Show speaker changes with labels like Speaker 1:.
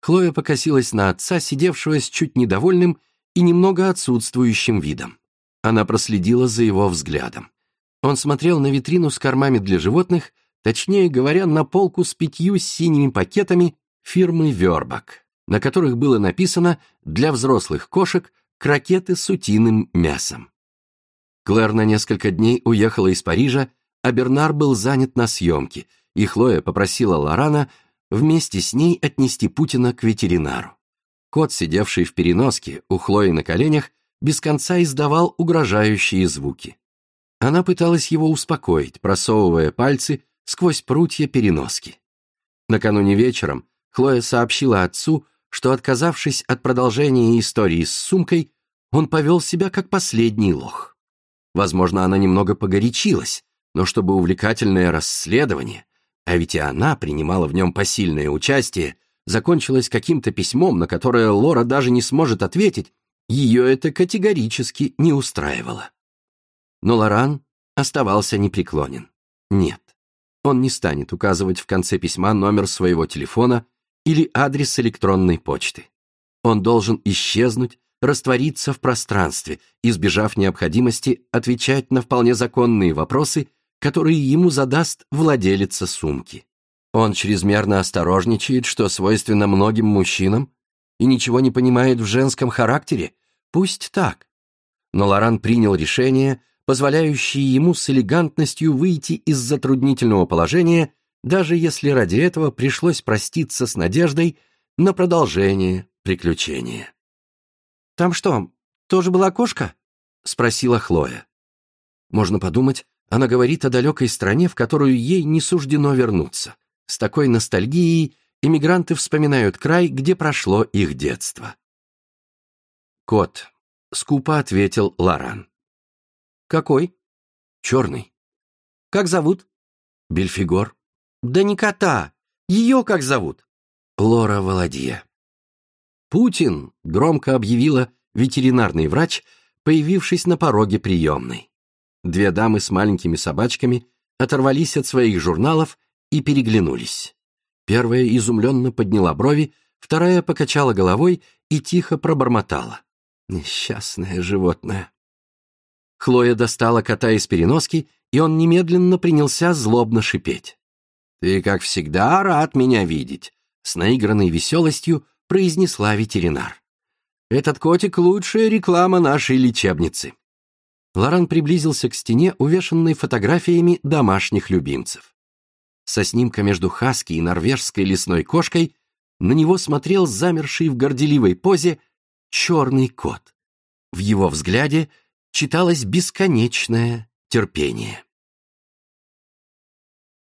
Speaker 1: Хлоя покосилась на отца, сидевшего с чуть недовольным и немного отсутствующим видом. Она проследила за его взглядом. Он смотрел на витрину с кормами для животных, точнее говоря, на полку с 5 синими пакетами фирмы «Вербак», на которых было написано «Для взрослых кошек крокеты с утиным мясом». Клэр на несколько дней уехала из Парижа, а Бернар был занят на съемке, и Хлоя попросила Лорана вместе с ней отнести Путина к ветеринару. Кот, сидевший в переноске у Хлои на коленях, без конца издавал угрожающие звуки. Она пыталась его успокоить, просовывая пальцы сквозь прутья переноски. Накануне вечером Хлоя сообщила отцу, что, отказавшись от продолжения истории с сумкой, он повел себя как последний лох. Возможно, она немного погорячилась, но чтобы увлекательное расследование, а ведь и она принимала в нем посильное участие, закончилось каким-то письмом, на которое Лора даже не сможет ответить, ее это категорически не устраивало. Но Лоран оставался непреклонен. Нет, он не станет указывать в конце письма номер своего телефона или адрес электронной почты. Он должен исчезнуть, раствориться в пространстве, избежав необходимости отвечать на вполне законные вопросы, которые ему задаст владелица сумки. Он чрезмерно осторожничает, что свойственно многим мужчинам, и ничего не понимает в женском характере. Пусть так. Но Лоран принял решение, позволяющее ему с элегантностью выйти из затруднительного положения, даже если ради этого пришлось проститься с надеждой на продолжение приключения. «Там что, тоже была кошка?» — спросила Хлоя. Можно подумать, она говорит о далекой стране, в которую ей не суждено вернуться. С такой ностальгией эмигранты вспоминают край, где прошло их детство. «Кот», — скупо ответил Лоран. «Какой?» «Черный». «Как зовут?» «Бельфигор». «Да не кота! Ее как зовут?» «Лора Володье». «Путин», — громко объявила ветеринарный врач, появившись на пороге приемной. 2 дамы с маленькими собачками оторвались от своих журналов и переглянулись. Первая изумленно подняла брови, вторая покачала головой и тихо пробормотала. «Несчастное животное». Хлоя достала кота из переноски, и он немедленно принялся злобно шипеть. «Ты, как всегда, рад меня видеть», — с наигранной веселостью произнесла ветеринар. «Этот котик — лучшая реклама нашей лечебницы». Лоран приблизился к стене, увешанной фотографиями домашних любимцев. Со снимка между хаски и норвежской лесной кошкой на него смотрел замерший в горделивой позе черный кот. В его взгляде читалось бесконечное терпение.